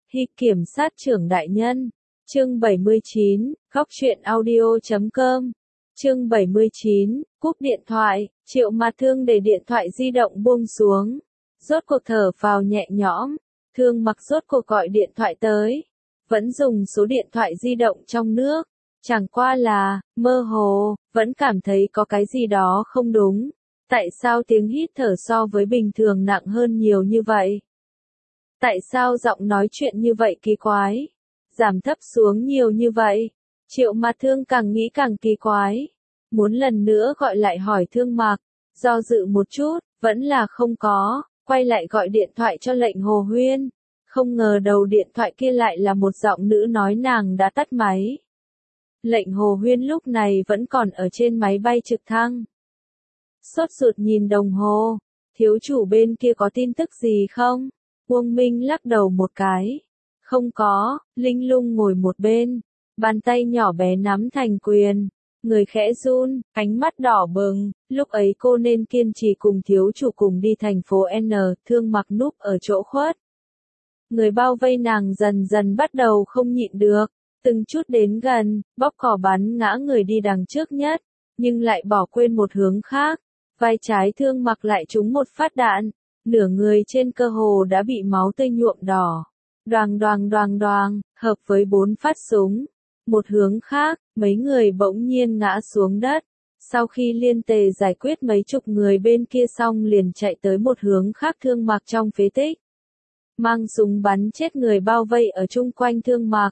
Hi kiểm sát trưởng đại nhân. Chương 79, góc truyện audio.com. Chương 79, cúp điện thoại, Triệu Mạt Thương để điện thoại di động buông xuống. Rốt cuộc thở phào nhẹ nhõm, Thương Mặc rốt cuộc gọi điện thoại tới. Vẫn dùng số điện thoại di động trong nước. Chẳng qua là, mơ hồ, vẫn cảm thấy có cái gì đó không đúng. Tại sao tiếng hít thở so với bình thường nặng hơn nhiều như vậy? Tại sao giọng nói chuyện như vậy kỳ quái? Giảm thấp xuống nhiều như vậy? Triệu Mạt Thương càng nghĩ càng kỳ quái. Muốn lần nữa gọi lại hỏi Thương Mặc. Do dự một chút, vẫn là không có. Quay lại gọi điện thoại cho Lệnh Hồ Huyên. Không ngờ đầu điện thoại kia lại là một giọng nữ nói nàng đã tắt máy. Lệnh Hồ Huyên lúc này vẫn còn ở trên máy bay trực thăng. Sốt ruột nhìn đồng hồ. Thiếu chủ bên kia có tin tức gì không? Uông Minh lắc đầu một cái. Không có. Linh Lung ngồi một bên. Bàn tay nhỏ bé nắm thành quyền. Người khẽ run, ánh mắt đỏ bừng. Lúc ấy cô nên kiên trì cùng thiếu chủ cùng đi thành phố N. Thương Mặc núp ở chỗ khuất. Người bao vây nàng dần dần bắt đầu không nhịn được. Từng chút đến gần, bóc cỏ bắn ngã người đi đằng trước nhất. Nhưng lại bỏ quên một hướng khác. Vai trái Thương Mặc lại trúng một phát đạn. Nửa người trên cơ hồ đã bị máu tươi nhuộm đỏ. Đoàng đoàng đoàng đoàng, hợp với 4 phát súng. Một hướng khác, mấy người bỗng nhiên ngã xuống đất. Sau khi liên tề giải quyết mấy chục người bên kia xong liền chạy tới một hướng khác Thương Mặc trong phế tích. Mang súng bắn chết người bao vây ở chung quanh Thương Mặc.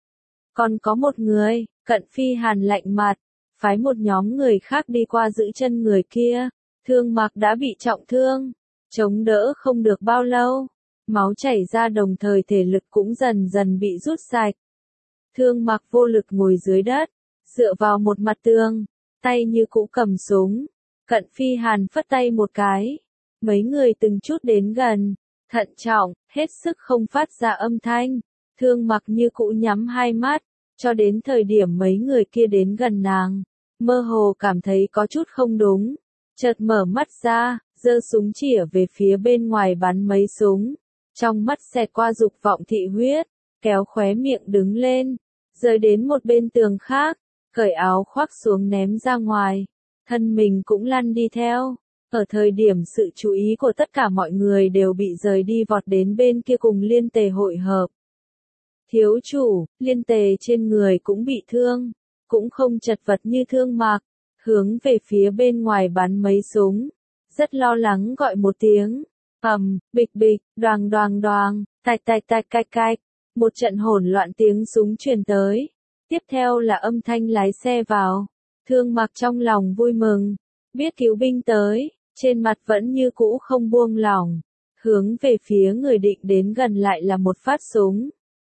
Còn có một người, Cận Phi Hàn lạnh mặt, phái một nhóm người khác đi qua giữ chân người kia. Thương Mặc đã bị trọng thương, chống đỡ không được bao lâu. Máu chảy ra đồng thời thể lực cũng dần dần bị rút sạch. Thương Mặc vô lực ngồi dưới đất, dựa vào một mặt tường, tay như cũ cầm súng. Cận Phi Hàn phất tay một cái. Mấy người từng chút đến gần, thận trọng, hết sức không phát ra âm thanh. Thương Mặc như cũ nhắm hai mắt, cho đến thời điểm mấy người kia đến gần nàng. Mơ hồ cảm thấy có chút không đúng. Chợt mở mắt ra, giơ súng chĩa về phía bên ngoài bắn mấy súng. Trong mắt xẹt qua dục vọng thị huyết, kéo khóe miệng đứng lên, rời đến một bên tường khác, cởi áo khoác xuống ném ra ngoài. Thân mình cũng lăn đi theo. Ở thời điểm sự chú ý của tất cả mọi người đều bị rời đi vọt đến bên kia cùng liên tề hội hợp. Thiếu chủ, liên tề trên người cũng bị thương, cũng không chật vật như Thương Mặc, hướng về phía bên ngoài bắn mấy súng, rất lo lắng gọi một tiếng, bịch bịch, đoàng đoàng đoàng, tạch tạch tạch cạch cạch, một trận hỗn loạn tiếng súng truyền tới, tiếp theo là âm thanh lái xe vào. Thương Mặc trong lòng vui mừng, biết cứu binh tới, trên mặt vẫn như cũ không buông lỏng, hướng về phía người định đến gần lại là một phát súng.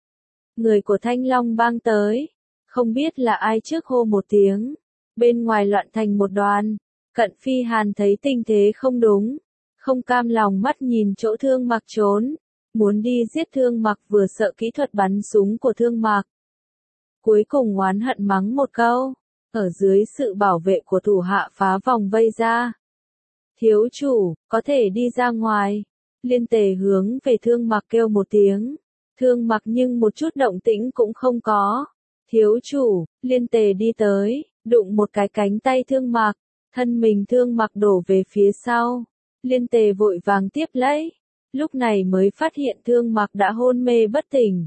Người của Thanh Long Bang tới, không biết là ai trước hô một tiếng, bên ngoài loạn thành một đoàn. Cận Phi Hàn thấy tình thế không đúng, không cam lòng mắt nhìn chỗ Thương Mặc trốn, muốn đi giết Thương Mặc vừa sợ kỹ thuật bắn súng của Thương Mặc. Cuối cùng oán hận mắng một câu, ở dưới sự bảo vệ của thủ hạ phá vòng vây ra. Thiếu chủ, có thể đi ra ngoài. Liên tề hướng về Thương Mặc kêu một tiếng. Thương Mặc nhưng một chút động tĩnh cũng không có. Thiếu chủ, liên tề đi tới, đụng một cái cánh tay Thương Mặc, thân mình Thương Mặc đổ về phía sau. Liên tề vội vàng tiếp lấy, lúc này mới phát hiện Thương Mặc đã hôn mê bất tỉnh.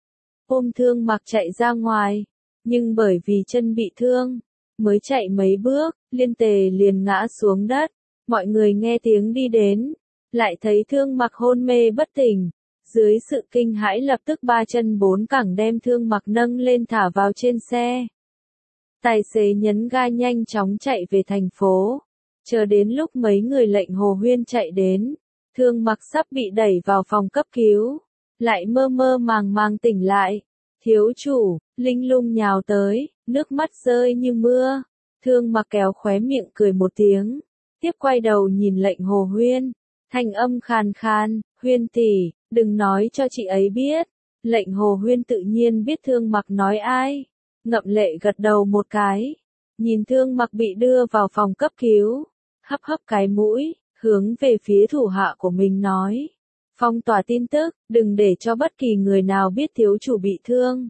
Ôm Thương Mặc chạy ra ngoài, nhưng bởi vì chân bị thương, mới chạy mấy bước, liên tề liền ngã xuống đất. Mọi người nghe tiếng đi đến, lại thấy Thương Mặc hôn mê bất tỉnh. Dưới sự kinh hãi lập tức 3 chân 4 cẳng đem Thương Mặc nâng lên thả vào trên xe. Tài xế nhấn ga nhanh chóng chạy về thành phố. Chờ đến lúc mấy người Lệnh Hồ Huyên chạy đến, Thương Mặc sắp bị đẩy vào phòng cấp cứu, lại mơ mơ màng màng tỉnh lại. Thiếu chủ, Linh Lung nhào tới, nước mắt rơi như mưa. Thương Mặc kéo khóe miệng cười một tiếng, tiếp quay đầu nhìn Lệnh Hồ Huyên, thanh âm khàn khàn, Huyên tỷ, đừng nói cho chị ấy biết. Lệnh Hồ Huyên tự nhiên biết Thương Mặc nói ai, ngậm lệ gật đầu một cái, nhìn Thương Mặc bị đưa vào phòng cấp cứu, hấp hấp cái mũi, hướng về phía thủ hạ của mình nói, Phong tỏa tin tức, đừng để cho bất kỳ người nào biết thiếu chủ bị thương.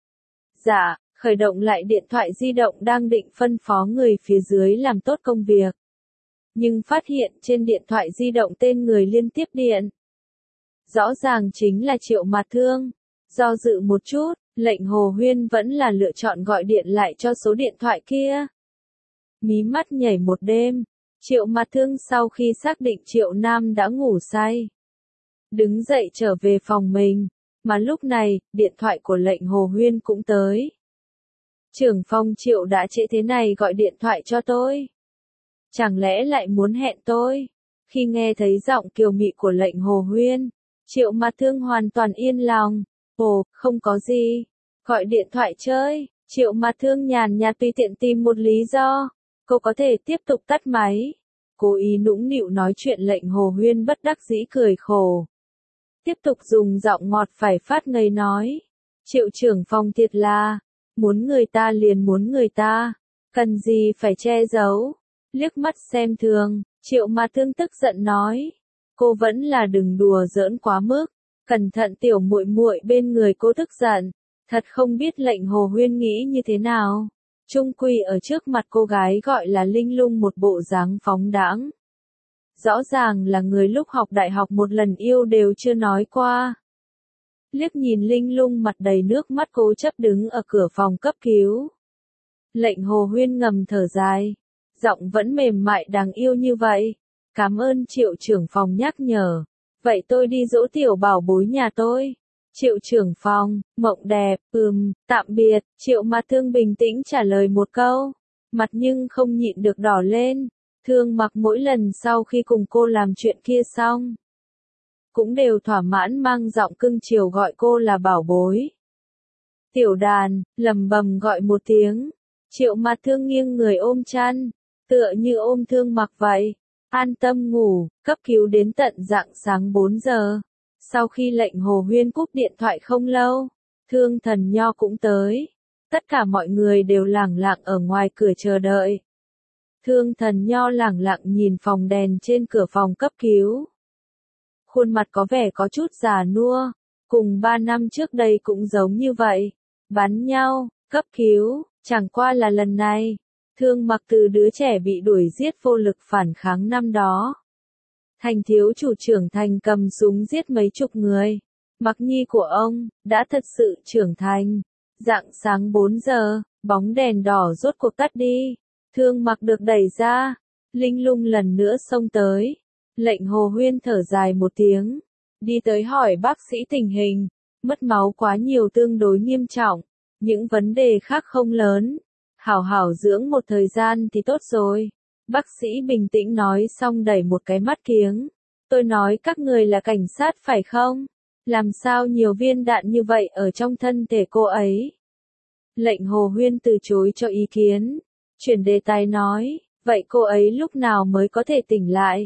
Dạ, khởi động lại điện thoại di động đang định phân phó người phía dưới làm tốt công việc. Nhưng phát hiện trên điện thoại di động tên người liên tiếp điện. Rõ ràng chính là Triệu Mạt Thương. Do dự một chút, lệnh Hồ Huyên vẫn là lựa chọn gọi điện lại cho số điện thoại kia. Mí mắt nhảy một đêm, Triệu Mạt Thương sau khi xác định Triệu Nam đã ngủ say, đứng dậy trở về phòng mình, mà lúc này, điện thoại của lệnh Hồ Huyên cũng tới. Trưởng phòng Triệu đã trễ thế này gọi điện thoại cho tôi. Chẳng lẽ lại muốn hẹn tôi? Khi nghe thấy giọng kiều mị của lệnh Hồ Huyên, Triệu Mạt Thương hoàn toàn yên lòng. Ồ, không có gì. Gọi điện thoại chơi. Triệu Mạt Thương nhàn nhạt tùy tiện tìm một lý do. Cô có thể tiếp tục tắt máy. Cố ý nũng nịu nói chuyện lệnh Hồ Huyên bất đắc dĩ cười khổ. Tiếp tục dùng giọng ngọt phải phát ngây nói. Triệu trưởng phòng thiệt là, muốn người ta liền muốn người ta. Cần gì phải che giấu. Liếc mắt xem thường, Triệu Mạt Thương tức giận nói. Cô vẫn là đừng đùa giỡn quá mức. Cẩn thận tiểu muội muội bên người cô tức giận. Thật không biết lệnh Hồ Huyên nghĩ như thế nào. Trung quy ở trước mặt cô gái gọi là Linh Lung một bộ dáng phóng đãng. Rõ ràng là người lúc học đại học một lần yêu đều chưa nói qua. Liếc nhìn Linh Lung mặt đầy nước mắt cố chấp đứng ở cửa phòng cấp cứu. Lệnh Hồ Huyên ngầm thở dài. Giọng vẫn mềm mại đáng yêu như vậy. Cảm ơn Triệu trưởng phòng nhắc nhở. Vậy tôi đi dỗ tiểu bảo bối nhà tôi. Triệu trưởng phòng, mộng đẹp, tạm biệt. Triệu Mạt Thương bình tĩnh trả lời một câu. Mặt nhưng không nhịn được đỏ lên. Thương Mặc mỗi lần sau khi cùng cô làm chuyện kia xong, cũng đều thỏa mãn mang giọng cưng chiều gọi cô là bảo bối. Tiểu đàn, lầm bầm gọi một tiếng. Triệu Mạt Thương nghiêng người ôm chăn, tựa như ôm Thương Mặc vậy. An tâm ngủ, cấp cứu đến tận rạng sáng 4 giờ. Sau khi lệnh Hồ Huyên cúp điện thoại không lâu, Thương Thần Nho cũng tới. Tất cả mọi người đều lẳng lặng ở ngoài cửa chờ đợi. Thương Thần Nho lẳng lặng nhìn phòng đèn trên cửa phòng cấp cứu. Khuôn mặt có vẻ có chút già nua, cùng 3 năm trước đây cũng giống như vậy. Bắn nhau, cấp cứu, chẳng qua là lần này. Thương Mặc từ đứa trẻ bị đuổi giết vô lực phản kháng năm đó. Thành thiếu chủ trưởng thành cầm súng giết mấy chục người. Mặc nhi của ông, đã thật sự trưởng thành. Rạng sáng 4 giờ, bóng đèn đỏ rốt cuộc tắt đi. Thương Mặc được đẩy ra. Linh Lung lần nữa xông tới. Lệnh Hồ Huyên thở dài một tiếng. Đi tới hỏi bác sĩ tình hình. Mất máu quá nhiều tương đối nghiêm trọng. Những vấn đề khác không lớn. Hảo hảo dưỡng một thời gian thì tốt rồi. Bác sĩ bình tĩnh nói xong đẩy một cái mắt kiếng. Tôi nói các người là cảnh sát phải không? Làm sao nhiều viên đạn như vậy ở trong thân thể cô ấy? Lệnh Hồ Huyên từ chối cho ý kiến. Chuyển đề tài nói, vậy cô ấy lúc nào mới có thể tỉnh lại?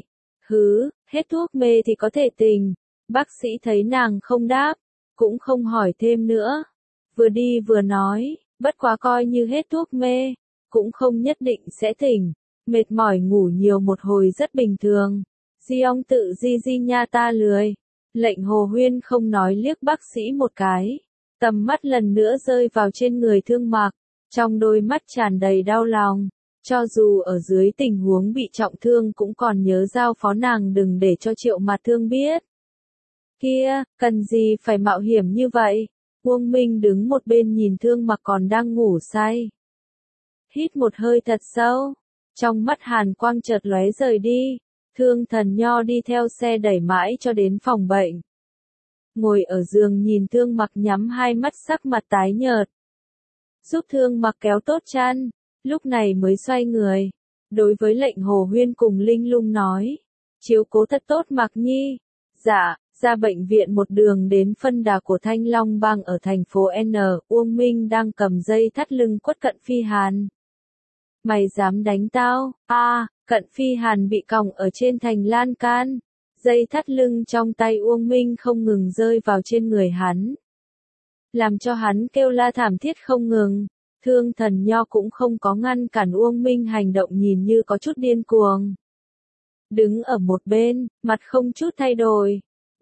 Hết thuốc mê thì có thể tỉnh. Bác sĩ thấy nàng không đáp, cũng không hỏi thêm nữa. Vừa đi vừa nói, bất quá coi như hết thuốc mê, cũng không nhất định sẽ tỉnh. Mệt mỏi ngủ nhiều một hồi rất bình thường. Di ông tự di nha ta lười. Lệnh Hồ Huyên không nói liếc bác sĩ một cái. Tầm mắt lần nữa rơi vào trên người Thương Mặc. Trong đôi mắt tràn đầy đau lòng. Cho dù ở dưới tình huống bị trọng thương cũng còn nhớ giao phó nàng đừng để cho Triệu Mạt Thương biết. Kia, cần gì phải mạo hiểm như vậy? Uông Minh đứng một bên nhìn Thương Mặc còn đang ngủ say. Hít một hơi thật sâu. Trong mắt hàn quang chợt lóe rời đi. Thương Thần Nho đi theo xe đẩy mãi cho đến phòng bệnh. Ngồi ở giường nhìn Thương Mặc nhắm hai mắt sắc mặt tái nhợt. Giúp Thương Mặc kéo tốt chăn. Lúc này mới xoay người. Đối với lệnh Hồ Huyên cùng Linh Lung nói. Chiếu cố thật tốt Mặc nhi. Dạ, ra bệnh viện một đường đến phân đà của Thanh Long Bang ở thành phố N. Uông Minh đang cầm dây thắt lưng quất Cận Phi Hàn. Mày dám đánh tao? Cận Phi Hàn bị còng ở trên thành lan can. Dây thắt lưng trong tay Uông Minh không ngừng rơi vào trên người hắn. Làm cho hắn kêu la thảm thiết không ngừng. Thương Thần Nho cũng không có ngăn cản Uông Minh hành động nhìn như có chút điên cuồng. Đứng ở một bên, mặt không chút thay đổi.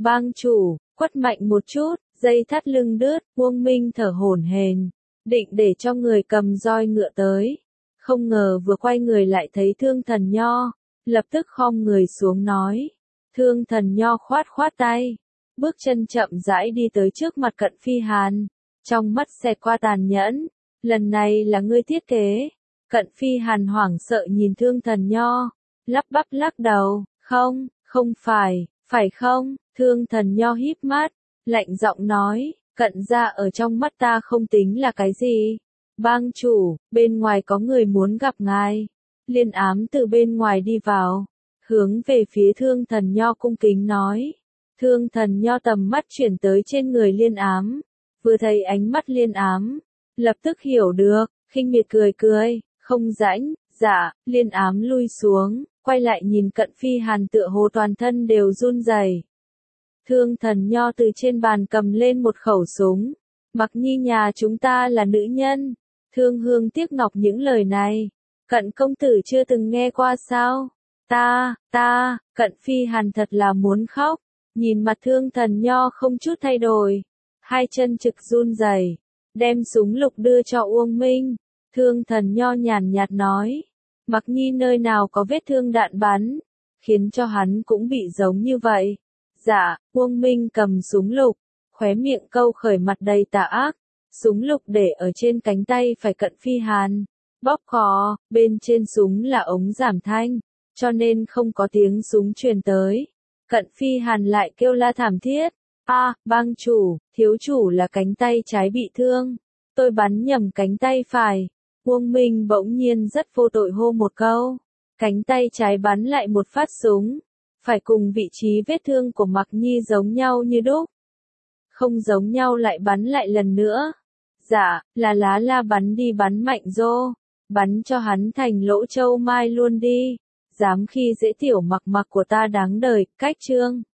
Bang chủ, quất mạnh một chút, dây thắt lưng đứt, Uông Minh thở hổn hển, định để cho người cầm roi ngựa tới. Không ngờ vừa quay người lại thấy Thương Thần Nho, lập tức khom người xuống nói. Thương Thần Nho khoát khoát tay, bước chân chậm rãi đi tới trước mặt Cận Phi Hàn, trong mắt xẹt qua tàn nhẫn, lần này là ngươi thiết kế. Cận Phi Hàn hoảng sợ nhìn Thương Thần Nho, lắp bắp lắc đầu, không, không phải, phải không? Thương Thần Nho híp mắt, lạnh giọng nói, Cận gia ở trong mắt ta không tính là cái gì. Bang chủ, bên ngoài có người muốn gặp ngài. Liên Ám từ bên ngoài đi vào, hướng về phía Thương Thần Nho cung kính nói. Thương Thần Nho tầm mắt chuyển tới trên người Liên Ám, vừa thấy ánh mắt Liên Ám, lập tức hiểu được, khinh miệt cười cười, không rãnh, dạ, Liên Ám lui xuống, quay lại nhìn Cận Phi Hàn tựa hồ toàn thân đều run rẩy. Thương Thần Nho từ trên bàn cầm lên một khẩu súng. Mặc Nhi nhà chúng ta là nữ nhân. Thương Hương tiếc ngọc những lời này. Cận công tử chưa từng nghe qua sao? Cận Phi Hàn thật là muốn khóc. Nhìn mặt Thương Thần Nho không chút thay đổi. Hai chân trực run rẩy, đem súng lục đưa cho Uông Minh. Thương Thần Nho nhàn nhạt nói. Mặc Nhi nơi nào có vết thương đạn bắn, khiến cho hắn cũng bị giống như vậy. Dạ, Uông Minh cầm súng lục, khóe miệng câu khởi mặt đầy tà ác, súng lục để ở trên cánh tay phải Cận Phi Hàn, bóp cò, bên trên súng là ống giảm thanh, cho nên không có tiếng súng truyền tới. Cận Phi Hàn lại kêu la thảm thiết, bang chủ, thiếu chủ là cánh tay trái bị thương, tôi bắn nhầm cánh tay phải. Uông Minh bỗng nhiên rất vô tội hô một câu, cánh tay trái bắn lại một phát súng. Phải cùng vị trí vết thương của Mặc Nhi giống nhau như đúc. Không giống nhau lại bắn lại lần nữa. Dạ, là lá la bắn đi bắn mạnh rô. Bắn cho hắn thành lỗ châu mai luôn đi. Dám khi dễ tiểu Mặc Mặc của ta đáng đời, cách chương.